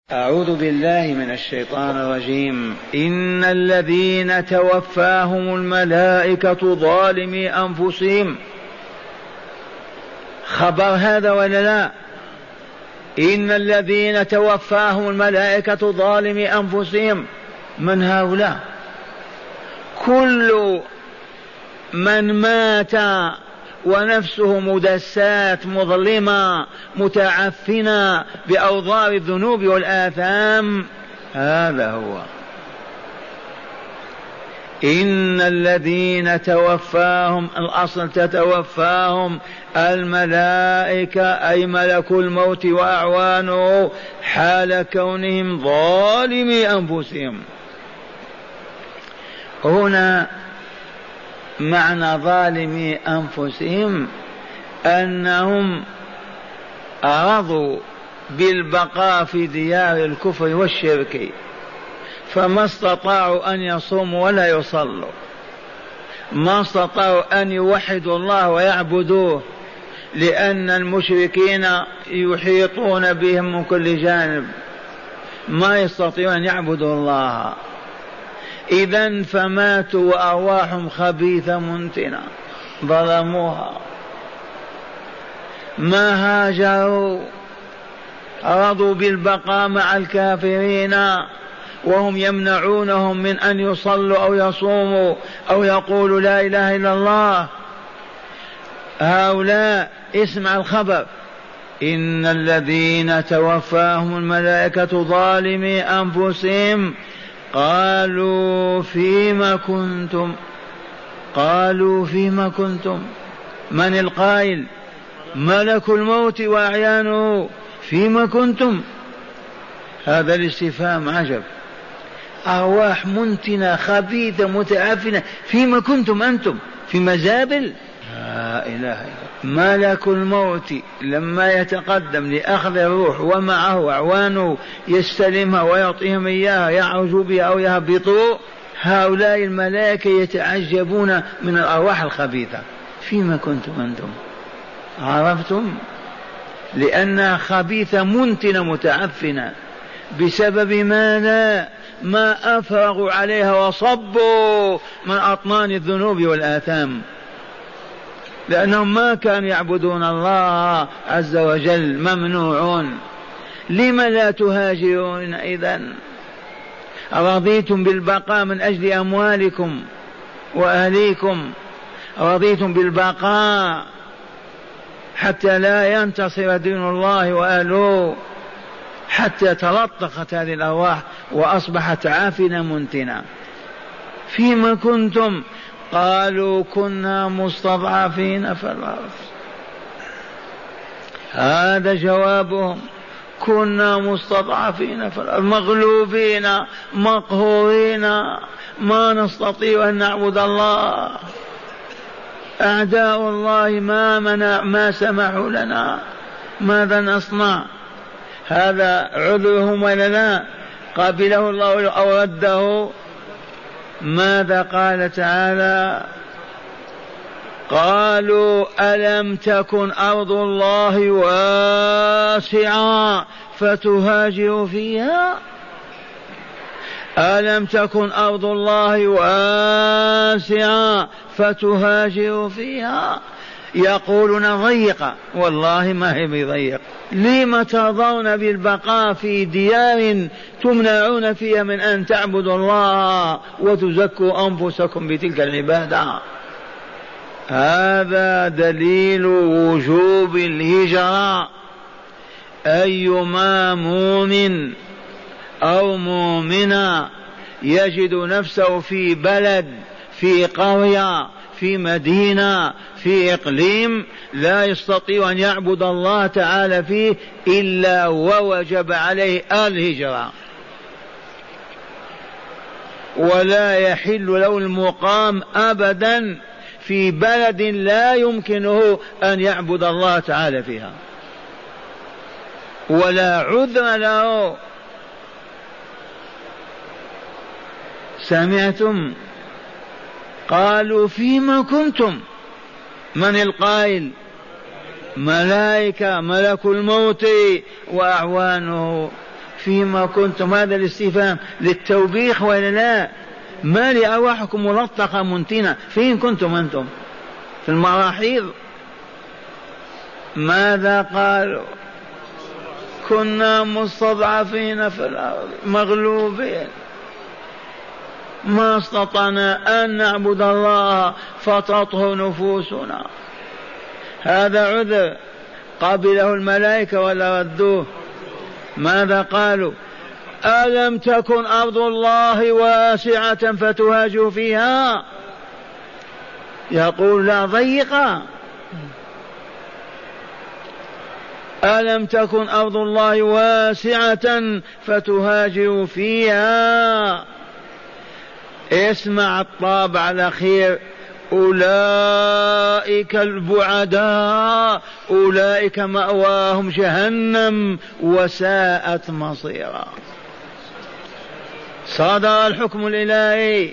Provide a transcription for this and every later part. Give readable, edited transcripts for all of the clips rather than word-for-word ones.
أعوذ بالله من الشيطان الرجيم. إن الذين توفاهم الملائكة ظالمي أنفسهم، خبر هذا ولا لا؟ إن الذين توفاهم الملائكة ظالمي أنفسهم، من هؤلاء؟ كل من مات ونفسه مدسات مظلمة متعفنة بأوضار الذنوب والآثام، هذا هو. إن الذين توفاهم، الأصل تتوفاهم الملائكة أي ملك الموت وأعوانه حال كونهم ظالمي أنفسهم. هنا معنى ظالمي أنفسهم أنهم رضوا بالبقاء في ديار الكفر والشرك، فما استطاعوا أن يصوموا ولا يصلوا، ما استطاعوا أن يوحدوا الله ويعبدوه، لأن المشركين يحيطون بهم من كل جانب، ما يستطيعون أن يعبدوا الله. إذن فماتوا وأرواحهم خبيثة منتنة، ظلموها، ما هاجروا، رضوا بالبقاء مع الكافرين وهم يمنعونهم من أن يصلوا أو يصوموا أو يقولوا لا إله إلا الله. هؤلاء اسمع الخبر: إن الذين توفاهم الملائكة ظالمي أنفسهم قالوا فيما كنتم. قالوا فيما كنتم، من القائل؟ ملك الموت وأعيانه. فيما كنتم، هذا الاستفهام عجب. أرواح منتنة خبيثة متعفنة، فيما كنتم أنتم؟ في مزابل؟ لا إله إلا الله. ملك الموت لما يتقدم لأخذ الروح ومعه أعوانه يستلمها ويعطيهم إياها، يعرجوا بها أو يهبطوا، هؤلاء الملائكة يتعجبون من الأرواح الخبيثة. فيما كنتم أنتم؟ عرفتم؟ لأنها خبيثة منتنة متعفنة. بسبب ماذا؟ ما أفرغوا عليها وصبوا من أطنان الذنوب والآثام، لأنهم ما كانوا يعبدون الله عز وجل، ممنوعون. لم لا تهاجرون إذن؟ رضيتم بالبقاء من أجل أموالكم وأهليكم، رضيتم بالبقاء حتى لا ينتصر دين الله وأهله، حتى تلطخت هذه الأرواح وأصبحت عافنة منتنة. فيما كنتم؟ قالوا كنا مستضعفين في الأرض. هذا جوابهم: كنا مستضعفين في الأرض، مغلوبين مقهورين، ما نستطيع أن نعبد الله، أعداء الله ما سمحوا لنا، ماذا نصنع؟ هذا عذرهم ولا لا؟ قبله الله أو رده؟ ماذا قال تعالى؟ قالوا ألم تكن أرض الله واسعة فتهاجروا فيها؟ ألم تكن أرض الله واسعة فتهاجروا فيها؟ يقولون ضيقة، والله ما هي بضيق. لم ترضون بالبقاء في ديار تمنعون فيها من أن تعبدوا الله وتزكوا أنفسكم بتلك العبادة؟ هذا دليل وجوب الهجرة. أيما مؤمن أو مؤمنة يجد نفسه في بلد، في قرية، في مدينة، في إقليم لا يستطيع أن يعبد الله تعالى فيه إلا ووجب عليه الهجرة، ولا يحل له المقام أبدا في بلد لا يمكنه أن يعبد الله تعالى فيها، ولا عذر له. سمعتم؟ قالوا فيما كنتم، من القائل؟ ملائكة، ملك الموت وأعوانه. فيما كنتم. هذا الاستفهام للتوبيخ ولا لا؟ ما لأرواحكم ملطخة منتنة، فين كنتم أنتم؟ في المراحيض. ماذا قالوا؟ كنا مستضعفين في الأرض مغلوبين ما استطعنا أن نعبد الله فتطهر نفوسنا. هذا عذر قبله الملائكة ولا ردوه؟ ماذا قالوا؟ ألم تكن أرض الله واسعة فتهاجوا فيها؟ يقول لا ضيقة. ألم تكن أرض الله واسعة فتهاجروا فيها. اسمع الطابع الأخير: أولئك البعداء أولئك مأواهم جهنم وساءت مصيرا. صدر الحكم الإلهي: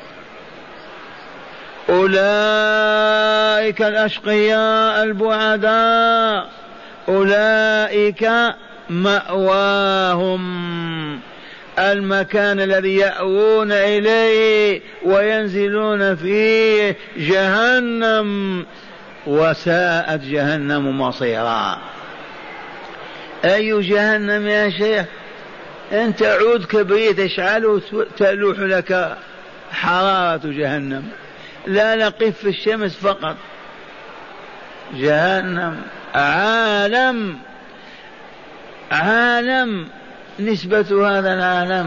أولئك الأشقياء البعداء أولئك مأواهم المكان الذي يأوون إليه وينزلون فيه جهنم وساءت جهنم مصيرا. أي جهنم يا شيخ؟ أنت عود كبريت اشعله تلوح لك حرارة جهنم. لا نقف في الشمس فقط. جهنم عالم نسبة هذا العالم.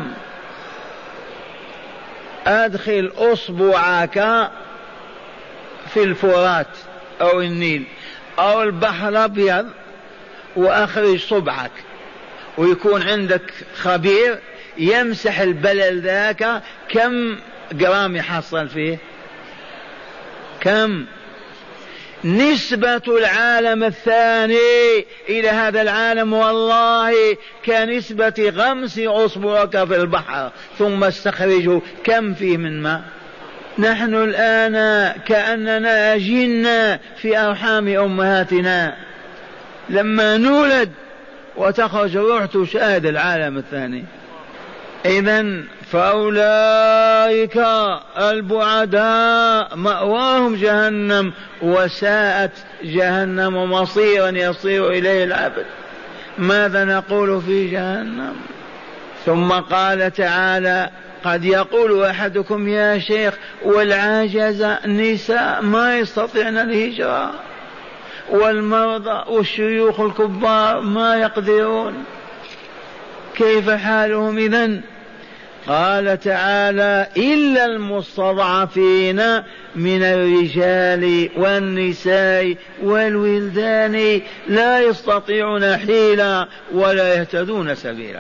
أدخل أصبعك في الفرات أو النيل أو البحر الأبيض وأخرج صبعك ويكون عندك خبير يمسح البلل ذاك كم جرام يحصل فيه؟ كم؟ نسبة العالم الثاني إلى هذا العالم والله كنسبة غمس أصبعك في البحر ثم استخرجه كم فيه من ماء. نحن الآن كأننا أجنة في أرحام أمهاتنا لما نولد وتخرج روح تشاهد العالم الثاني. إذن فأولئك البعداء مأواهم جهنم وساءت جهنم مصيرا يصير إليه العبد. ماذا نقول في جهنم؟ ثم قال تعالى: قد يقول أحدكم يا شيخ والعاجز النساء ما يستطيعن الهجرة والمرضى والشيوخ الكبار ما يقدرون، كيف حالهم إذن؟ قال تعالى: إلا المستضعفين من الرجال والنساء والولدان لا يستطيعون حيلا ولا يهتدون سبيلا.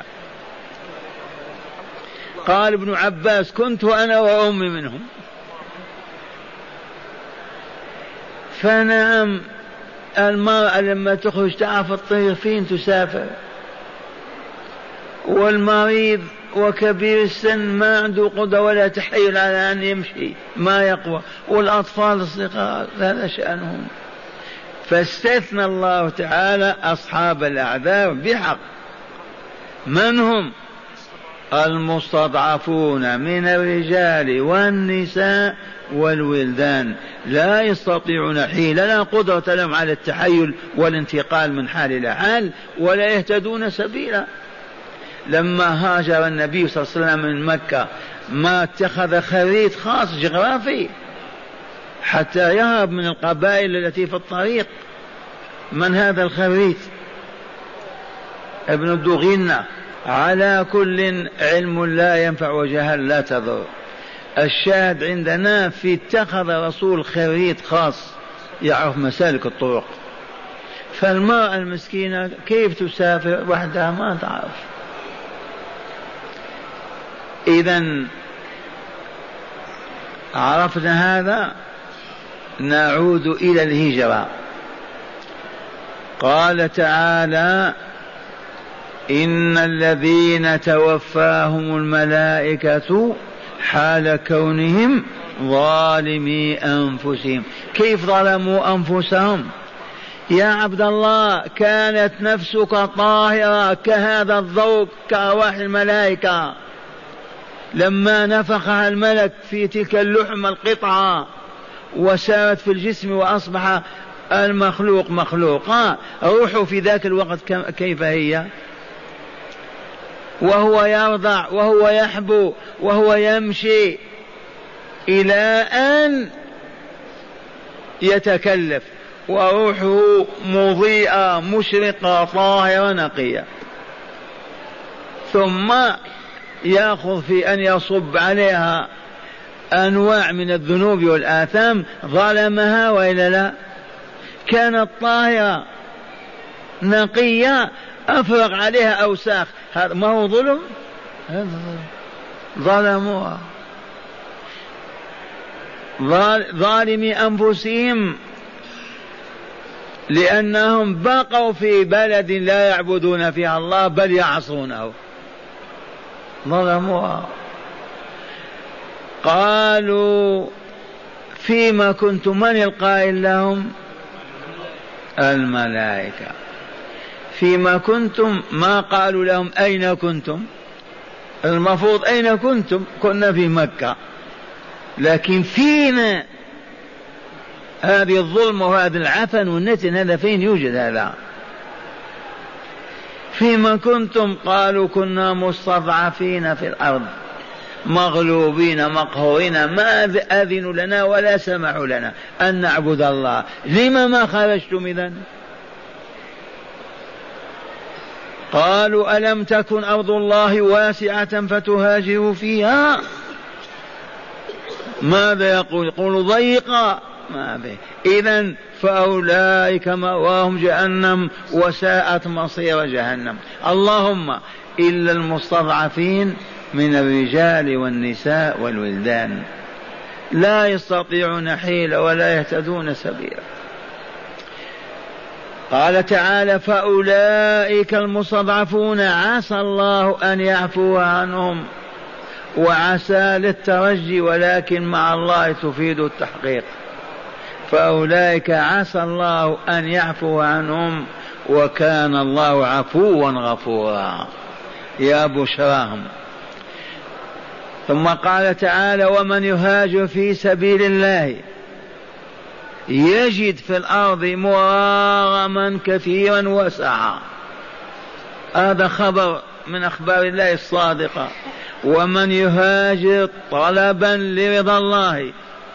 قال ابن عباس: كنت أنا وأمي منهم. فنعم المرأة لما تخرج تعرف الطريق فين تسافر، والمريض وكبير السن ما عنده قدرة ولا تحيل على أن يمشي ما يقوى، والأطفال الصغار هذا شأنهم. فاستثنى الله تعالى أصحاب الأعذار بحق. من هم؟ المستضعفون من الرجال والنساء والولدان لا يستطيعون حيلة لا قدرة لهم على التحيل والانتقال من حال إلى حال ولا يهتدون سبيلا. لما هاجر النبي صلى الله عليه وسلم من مكة ما اتخذ خريط خاص جغرافي حتى يهرب من القبائل التي في الطريق. من هذا الخريط؟ ابن الدغنة. على كل علم لا ينفع وجهل لا تضر. الشاهد عندنا في اتخذ رسول خريط خاص يعرف مسالك الطرق. فالمرأة المسكينة كيف تسافر وحدها ما تعرف. إذن عرفنا هذا نعود إلى الهجرة. قال تعالى: إن الذين توفاهم الملائكة حال كونهم ظالمي أنفسهم. كيف ظلموا أنفسهم؟ يا عبد الله كانت نفسك طاهرة كهذا الضوء كأرواح الملائكة، لما نفخها الملك في تلك اللحمة القطعة وسارت في الجسم وأصبح المخلوق مخلوقا، روحه في ذاك الوقت كيف هي؟ وهو يرضع وهو يحبو وهو يمشي إلى أن يتكلف، وروحه مضيئة مشرقة طاهرة نقية، ثم يأخذ في أن يصب عليها أنواع من الذنوب والآثام، ظلمها وإلا لا؟ كانت طاهرة نقية أفرغ عليها أوساخ، هذا ما هو ظلم؟ ظلموها، ظالمي أنفسهم، لأنهم بقوا في بلد لا يعبدون فيها الله بل يعصونه، ظلموها. قالوا فيما كنتم، من القائل لهم؟ الملائكة. فيما كنتم، ما قالوا لهم أين كنتم، المفروض أين كنتم؟ كنا في مكة، لكن فينا هذه الظلم وهذا العفن والنتن، هذا فين يوجد هذا؟ فيما كنتم؟ قالوا كنا مستضعفين في الأرض، مغلوبين مقهورين، ما أذنوا لنا ولا سمحوا لنا أن نعبد الله، لما ما خرجتم إذن؟ قالوا ألم تكن أرض الله واسعة فتهاجروا فيها؟ ماذا يقول؟ يقول ضيقة، ما به. إذن فأولئك مأواهم جهنم وساءت مصير جهنم. اللهم إلا المستضعفين من الرجال والنساء والولدان لا يستطيعون حيلة ولا يهتدون سبيلا. قال تعالى فأولئك المستضعفون عسى الله أن يعفو عنهم، وعسى للترجي ولكن مع الله تفيد التحقيق. فأولئك عسى الله أن يعفو عنهم وكان الله عفوا غفورا. يا بشراهم. ثم قال تعالى ومن يهاجر في سبيل الله يجد في الأرض مراغما كثيرا وسعا. هذا خبر من أخبار الله الصادقة. ومن يهاجر طلبا لرضا الله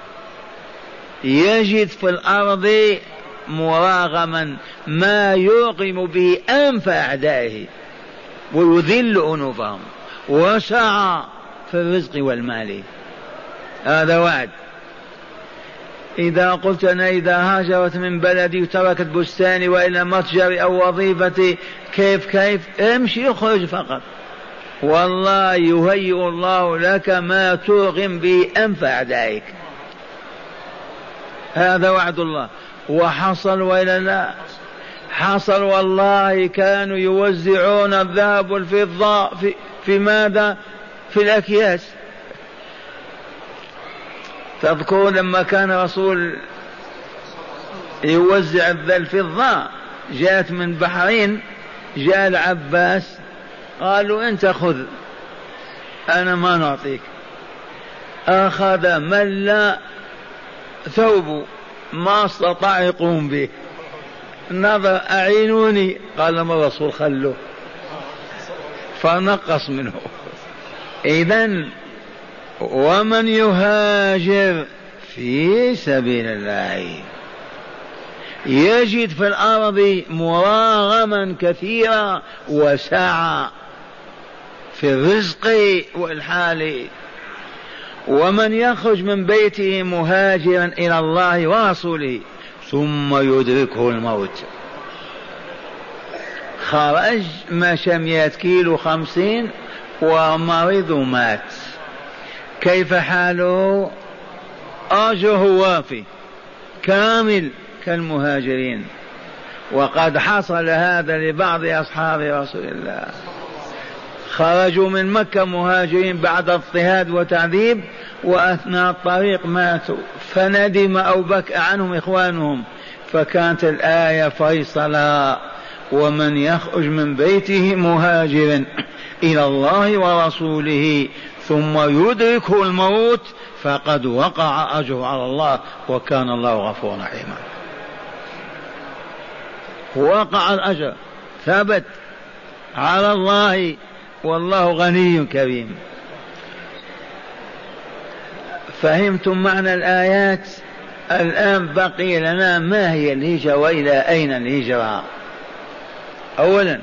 يجد في الأرض مراغما ما يوقم به أنف أعدائه ويذل أنوفهم، وسعى في الرزق والمال. هذا وعد. إذا قلت أنا إذا هاجرت من بلدي وتركت بستاني وإلى متجري أو وظيفتي كيف امشي اخرج فقط، والله يهيئ الله لك ما توغم به أنف أعدائك. هذا وعد الله. وحصل وإلا لا؟ حصل والله. كانوا يوزعون الذهب والفضة في ماذا؟ في الأكياس. تذكروا لما كان رسول يوزع الفضة، جاءت من بحرين، جاء العباس قالوا أنت خذ أنا ما نعطيك. أخذ ملا ثوب ما استطاع يقوم به، نظر أعينوني، قال لما الرسول خلوه، فنقص منه. إذن ومن يهاجر في سبيل الله يجد في الأرض مراغما كثيرا وسعة في الرزق والحال. ومن يخرج من بيته مهاجرا إلى الله ورسوله ثم يدركه الموت، خرج مشى 100 كيلو 50 ومرض ومات، كيف حاله؟ أجره وافي كامل كالمهاجرين. وقد حصل هذا لبعض أصحاب رسول الله، خرجوا من مكة مهاجرين بعد اضطهاد وتعذيب، وأثناء الطريق ماتوا، فندم أو بكى عنهم إخوانهم، فكانت الآية فيصلا: ومن يخرج من بيته مهاجرا إلى الله ورسوله ثم يدركه الموت فقد وقع أجره على الله وكان الله غفورا رحيما. وقع الأجر ثبت على الله والله غني كريم. فهمتم معنى الآيات؟ الآن بقي لنا ما هي الهجرة وإلى أين الهجرة. أولا،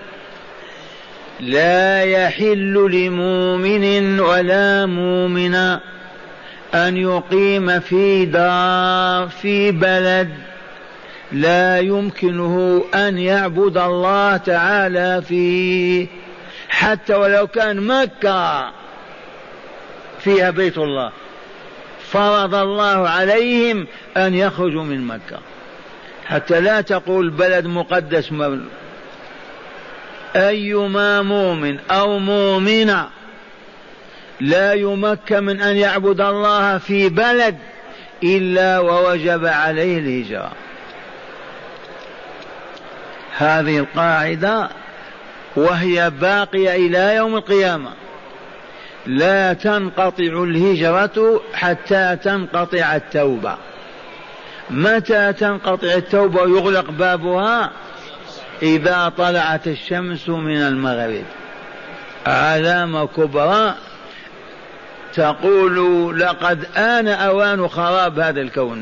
لا يحل لمؤمن ولا مؤمنة أن يقيم في دار في بلد لا يمكنه أن يعبد الله تعالى فيه، حتى ولو كان مكة فيها بيت الله، فرض الله عليهم أن يخرجوا من مكة، حتى لا تقول بلد مقدس. أيما مؤمن أو مؤمنة لا يمكن من أن يعبد الله في بلد إلا ووجب عليه الهجرة. هذه القاعدة وهي باقية إلى يوم القيامة، لا تنقطع الهجرة حتى تنقطع التوبة. متى تنقطع التوبة ويغلق بابها؟ إذا طلعت الشمس من المغرب، علامة كبرى تقول لقد آن أوان خراب هذا الكون.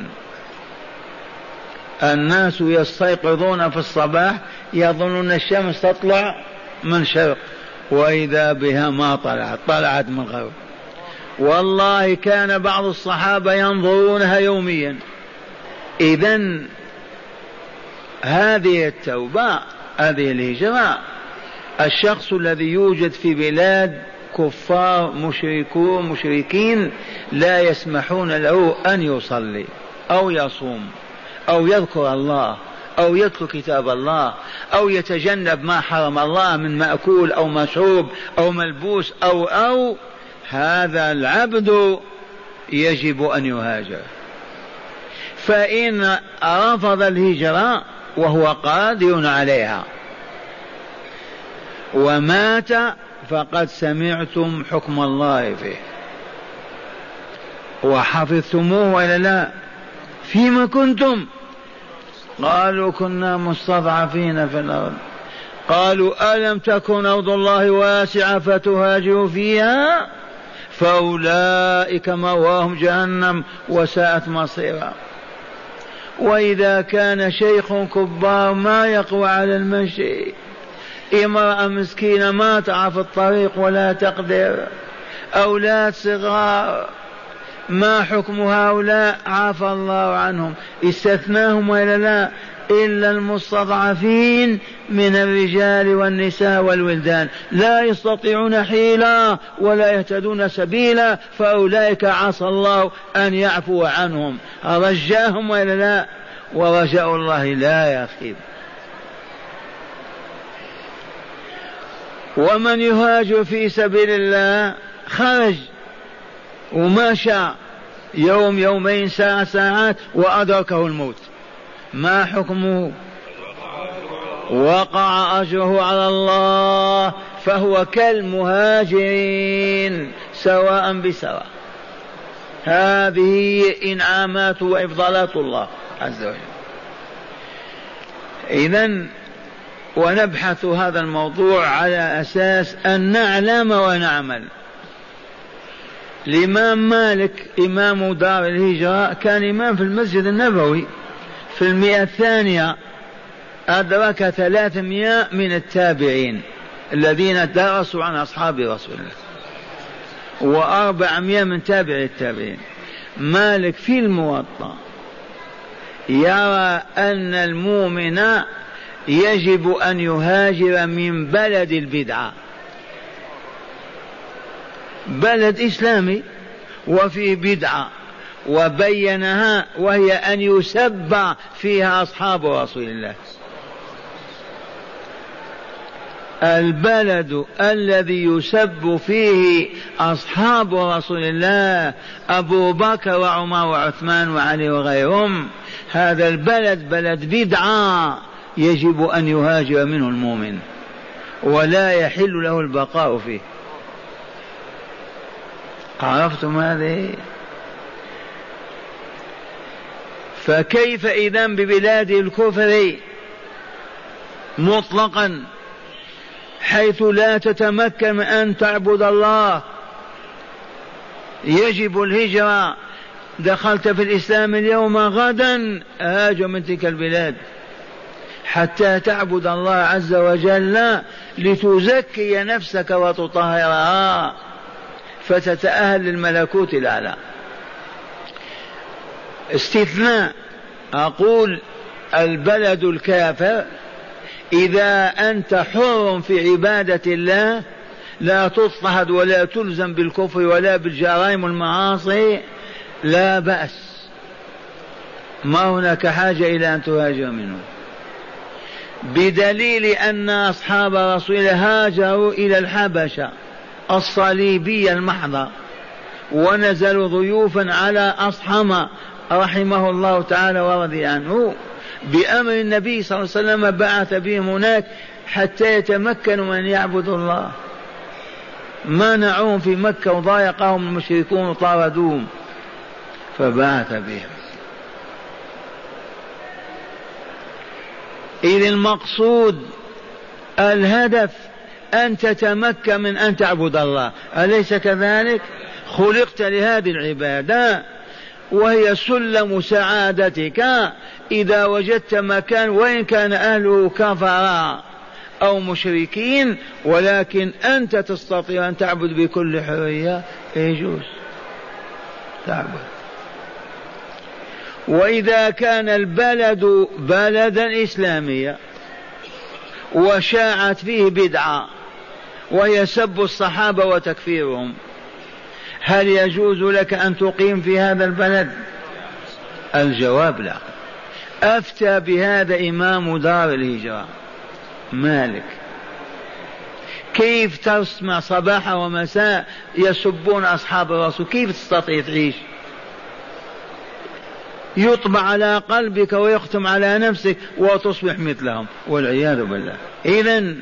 الناس يستيقظون في الصباح يظنون الشمس تطلع من شرق، وإذا بها ما طلعت من غرب. والله كان بعض الصحابة ينظرونها يوميا. إذن هذه التوبة، هذه الهجرة، الشخص الذي يوجد في بلاد كفار مشركين لا يسمحون له أن يصلي أو يصوم أو يذكر الله أو يتلو كتاب الله أو يتجنب ما حرم الله من مأكول أو مشروب أو ملبوس أو هذا العبد يجب أن يهاجر. فإن رفض الهجرة وهو قادر عليها ومات فقد سمعتم حكم الله فيه وحفظتموه ولا لا؟ فيما كنتم؟ قالوا كنا مستضعفين في الأرض. قالوا ألم تكن أرض الله واسعة فتهاجروا فيها؟ فأولئك مأواهم جهنم وساءت مصيرا. وإذا كان شيخ كبار ما يقوى على المشي، امرأة مسكينة ما تعرف الطريق ولا تقدر، أولاد صغار، ما حكم هؤلاء؟ عفى الله عنهم، استثناهم ولا لا؟ إلا المستضعفين من الرجال والنساء والولدان لا يستطيعون حيلة ولا يهتدون سبيلا، فأولئك عسى الله أن يعفو عنهم. رجاهم ولا لا؟ ورجاء الله لا يخيب. ومن يهاجر في سبيل الله خرج ومشى يوم يومين ساعة ساعات وأدركه الموت، ما حكمه؟ وقع أجره على الله، فهو كالمهاجرين سواء بسواء. هذه إنعامات وإفضالات الله عز وجل. إذن ونبحث هذا الموضوع على أساس أن نعلم ونعمل. الإمام مالك إمام دار الهجرة كان إمام في المسجد النبوي في 100 أدرك 300 من التابعين الذين درسوا عن أصحاب رسول الله، و400 من تابع التابعين. مالك في الموطأ يرى أن المؤمن يجب أن يهاجر من بلد البدعة، بلد إسلامي وفيه بدعة، وبينها وهي أن يسب فيها أصحاب رسول الله. البلد الذي يسب فيه أصحاب رسول الله أبو بكر وعمر وعثمان وعلي وغيرهم، هذا البلد بلد بدعة يجب أن يهاجر منه المؤمن ولا يحل له البقاء فيه. عرفتم هذه؟ فكيف إذن ببلاد الكفر مطلقا حيث لا تتمكن من أن تعبد الله؟ يجب الهجرة. دخلت في الإسلام اليوم غدا هاجر من تلك البلاد حتى تعبد الله عز وجل لتزكي نفسك وتطهرها فتتأهل للملكوت الأعلى. استثناء أقول البلد الكافر إذا أنت حر في عبادة الله لا تضطهد ولا تلزم بالكفر ولا بالجرائم والمعاصي لا بأس، ما هناك حاجة إلى أن تهاجر منه، بدليل أن أصحاب رسول الله هاجروا إلى الحبشة الصليبية المحضة ونزلوا ضيوفا على أصحم رحمه الله تعالى ورضي عنه بأمر النبي صلى الله عليه وسلم، بعث بهم هناك حتى يتمكنوا من يعبدوا الله. منعوهم في مكة وضايقهم المشركون وطاردوهم فبعث بهم. إذ المقصود الهدف أن تتمكن من أن تعبد الله، أليس كذلك؟ خلقت لهذه العبادة وهي سلم سعادتك إذا وجدت مكان وإن كان أهله كفرا أو مشركين ولكن أنت تستطيع أن تعبد بكل حرية يجوز تعبد. وإذا كان البلد بلدا إسلاميا وشاعت فيه بدعة وهي سب الصحابة وتكفيرهم، هل يجوز لك أن تقيم في هذا البلد؟ الجواب لا. أفتى بهذا إمام دار الهجرة مالك. كيف تسمع صباحا ومساء يسبون أصحاب الرسول؟ كيف تستطيع تعيش؟ يطبع على قلبك ويختم على نفسك وتصبح مثلهم والعياذ بالله. إذن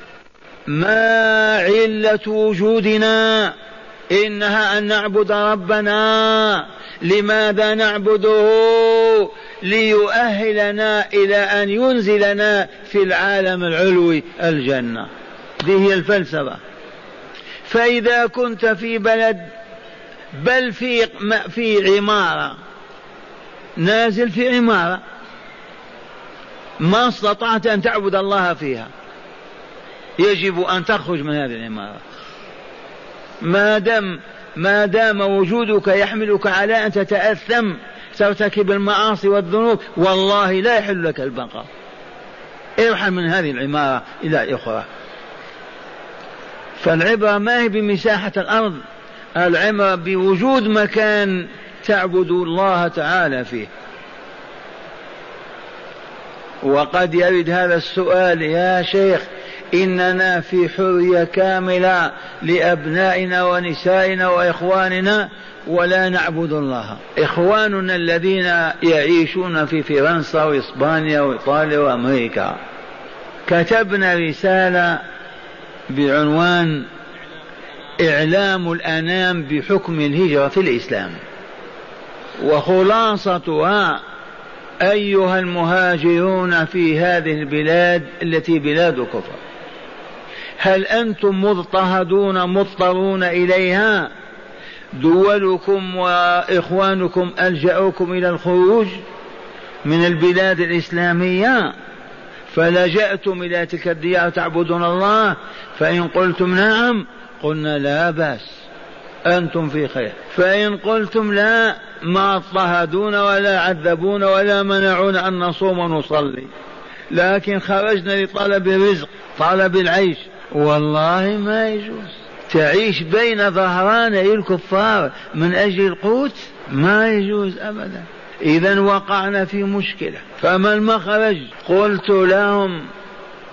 ما علة وجودنا؟ إنها أن نعبد ربنا. لماذا نعبده؟ ليؤهلنا إلى أن ينزلنا في العالم العلوي الجنة. دي هي الفلسفة. فإذا كنت في بلد بل في عمارة، نازل في عمارة ما استطعت أن تعبد الله فيها، يجب أن تخرج من هذه العمارة ما دام وجودك يحملك على أن تتأثم ترتكب المعاصي والذنوب، والله لا يحل لك البقاء. ارحل من هذه العمارة إلى أخرى. فالعبرة ما هي بمساحة الأرض، العبرة بوجود مكان تعبد الله تعالى فيه. وقد يرد هذا السؤال: يا شيخ إننا في حرية كاملة لأبنائنا ونسائنا وإخواننا ولا نعبد الله. إخواننا الذين يعيشون في فرنسا وإسبانيا وإيطاليا وأمريكا كتبنا رسالة بعنوان إعلام الأنام بحكم الهجرة في الإسلام، وخلاصتها: أيها المهاجرون في هذه البلاد التي بلاد كفر، هل أنتم مضطهدون مضطرون إليها؟ دولكم وإخوانكم ألجأوكم إلى الخروج من البلاد الإسلامية فلجأتم إلى تلك الديار تعبدون الله، فإن قلتم نعم قلنا لا بأس أنتم في خير، فإن قلتم لا ما اضطهدون ولا عذبون ولا منعون أن نصوم ونصلي، لكن خرجنا لطلب الرزق طلب العيش، والله ما يجوز تعيش بين ظهراني الكفار من أجل القوت، ما يجوز أبدا. إذن وقعنا في مشكلة، فما المخرج؟ قلت لهم: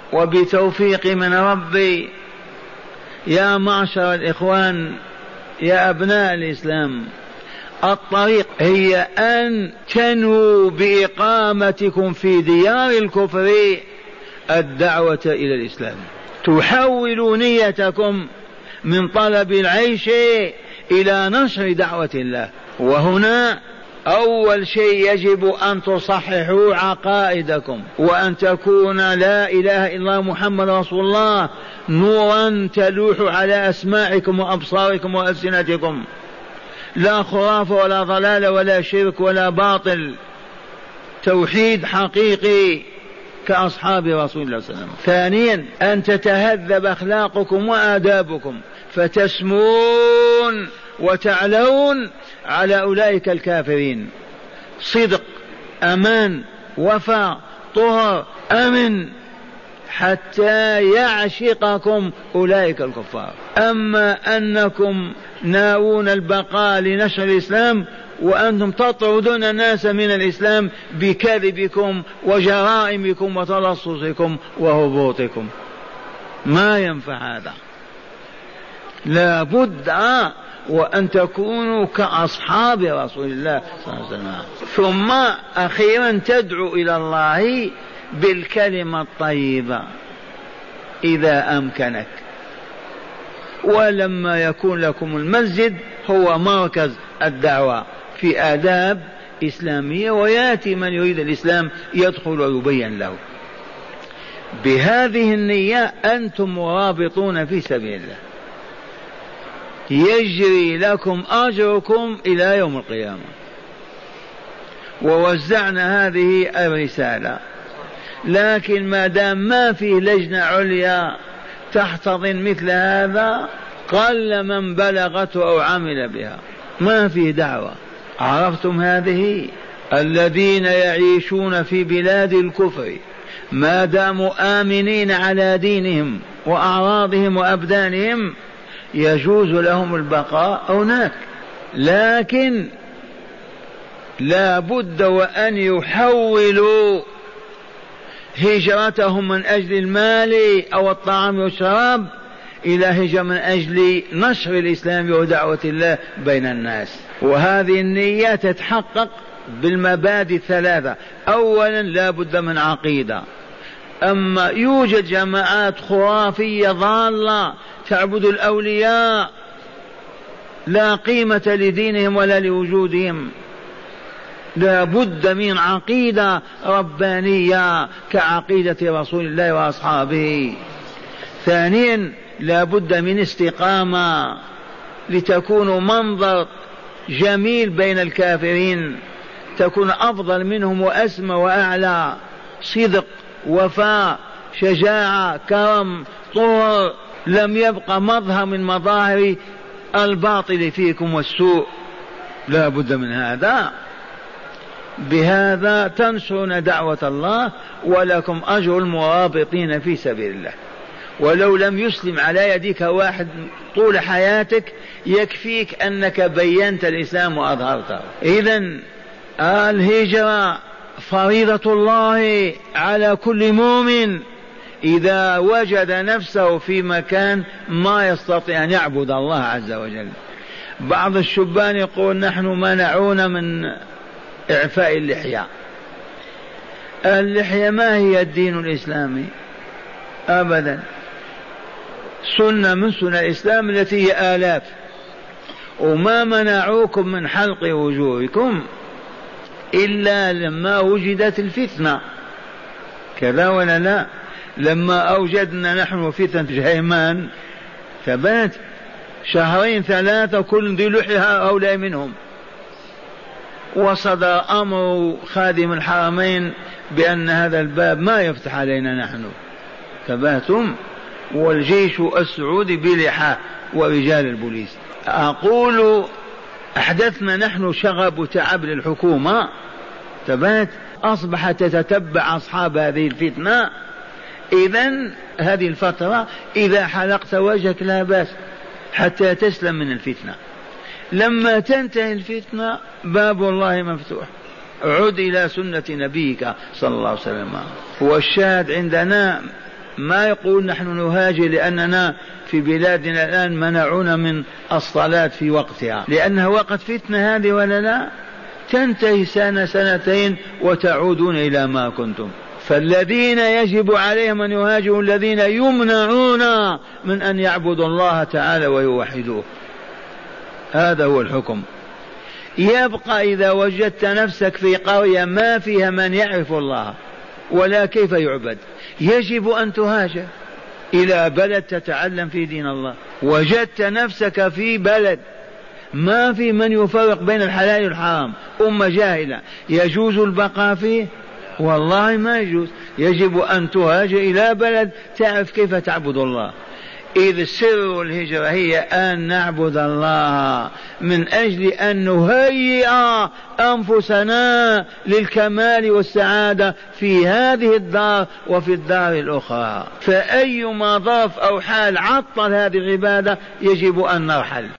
وبتوفيق من ربي. يا معشر الإخوان، يا أبناء الإسلام، الطريق هي أن تنووا بإقامتكم في ديار الكفر الدعوة إلى الإسلام، تحولوا نيتكم من طلب العيش إلى نشر دعوة الله. وهنا أول شيء يجب أن تصححوا عقائدكم، وأن تكون لا إله إلا الله محمد رسول الله نورا تلوح على أسماعكم وأبصاركم وألسنتكم، لا خرافة ولا ضلال ولا شرك ولا باطل، توحيد حقيقي كأصحاب رسول الله صلى الله عليه وسلم. ثانيا أن تتهذب أخلاقكم وآدابكم فتسمون وتعلون على أولئك الكافرين، صدق، أمان، وفاء، طهر، أمن، حتى يعشقكم أولئك الكفار. أما أنكم ناوون البقاء لنشر الإسلام وأنتم تطردون الناس من الإسلام بكذبكم وجرائمكم وتلصصكم وهبوطكم، ما ينفع هذا. لا بد وأن تكونوا كأصحاب رسول الله صلى الله عليه وسلم. ثم أخيرا تدعو إلى الله بالكلمة الطيبة إذا أمكنك. ولما يكون لكم المسجد هو مركز الدعوة في آداب إسلامية، ويأتي من يريد الإسلام يدخل ويبين له. بهذه النية أنتم مرابطون في سبيل الله، يجري لكم أجركم إلى يوم القيامة. ووزعنا هذه الرسالة، لكن ما دام ما في لجنة عليا تحتضن مثل هذا قل من بلغته أو عمل بها، ما في دعوة. عرفتم هذه؟ الذين يعيشون في بلاد الكفر ما داموا آمنين على دينهم وأعراضهم وأبدانهم يجوز لهم البقاء هناك، لكن لا بد وأن يحولوا هجرتهم من أجل المال أو الطعام والشراب إلى هجرة من أجل نشر الإسلام ودعوة الله بين الناس. وهذه النية تتحقق بالمبادئ الثلاثة. أولا لا بد من عقيدة. أما يوجد جماعات خرافية ضالة تعبد الأولياء لا قيمة لدينهم ولا لوجودهم، لا بد من عقيدة ربانية كعقيدة رسول الله وأصحابه. ثانيا لا بد من استقامة لتكونوا منظر جميل بين الكافرين، تكون أفضل منهم وأسمى وأعلى، صدق، وفاء، شجاعة، كرم، طهر، لم يبقى مظهر من مظاهر الباطل فيكم والسوء. لا بد من هذا. بهذا تنشرون دعوة الله ولكم أجر المرابطين في سبيل الله. ولو لم يسلم على يدك واحد طول حياتك يكفيك أنك بينت الإسلام وأظهرته. إذن الهجرة فريضة الله على كل مؤمن إذا وجد نفسه في مكان ما يستطيع أن يعبد الله عز وجل. بعض الشبان يقول نحن منعونا من إعفاء اللحية. اللحية ما هي الدين الإسلامي أبدا، سنة من سنة الإسلام التي هي آلاف. وما منعوكم من حلق وجوهكم إلا لما وجدت الفتنة، كذا ولا لا؟ لما أوجدنا نحن فتنة جهيمان ثبات شهرين ثلاثة كل ذي لحية هؤلاء منهم، وصدر أمر خادم الحرمين بأن هذا الباب ما يفتح علينا نحن، ثباتهم، والجيش السعودي بلحاء ورجال البوليس. أقول أحدثنا نحن شغب وتعب للحكومة، ثبات، أصبحت تتتبع أصحاب هذه الفتنة. إذن هذه الفترة إذا حلقت وجهك لا بأس حتى تسلم من الفتنة. لما تنتهي الفتنة باب الله مفتوح، عد إلى سنة نبيك صلى الله عليه وسلم. والشاهد عندنا ما يقول نحن نهاجر لأننا في بلادنا الآن منعونا من الصلاة في وقتها، لأنها وقت فتنة هذه ولا لا؟ تنتهي سنة سنتين وتعودون إلى ما كنتم. فالذين يجب عليهم أن يهاجروا الذين يمنعون من أن يعبدوا الله تعالى ويوحدوه. هذا هو الحكم. يبقى إذا وجدت نفسك في قرية ما فيها من يعرف الله ولا كيف يعبد، يجب أن تهاجر إلى بلد تتعلم في دين الله. وجدت نفسك في بلد ما في من يفرق بين الحلال والحرام، أمة جاهلة، يجوز البقاء فيه؟ والله ما يجوز. يجب أن تهاجر إلى بلد تعرف كيف تعبد الله. إذ سر الهجرة هي أن نعبد الله من أجل أن نهيئ أنفسنا للكمال والسعادة في هذه الدار وفي الدار الأخرى. فأيما ظرف أو حال عطل هذه العبادة يجب أن نرحل.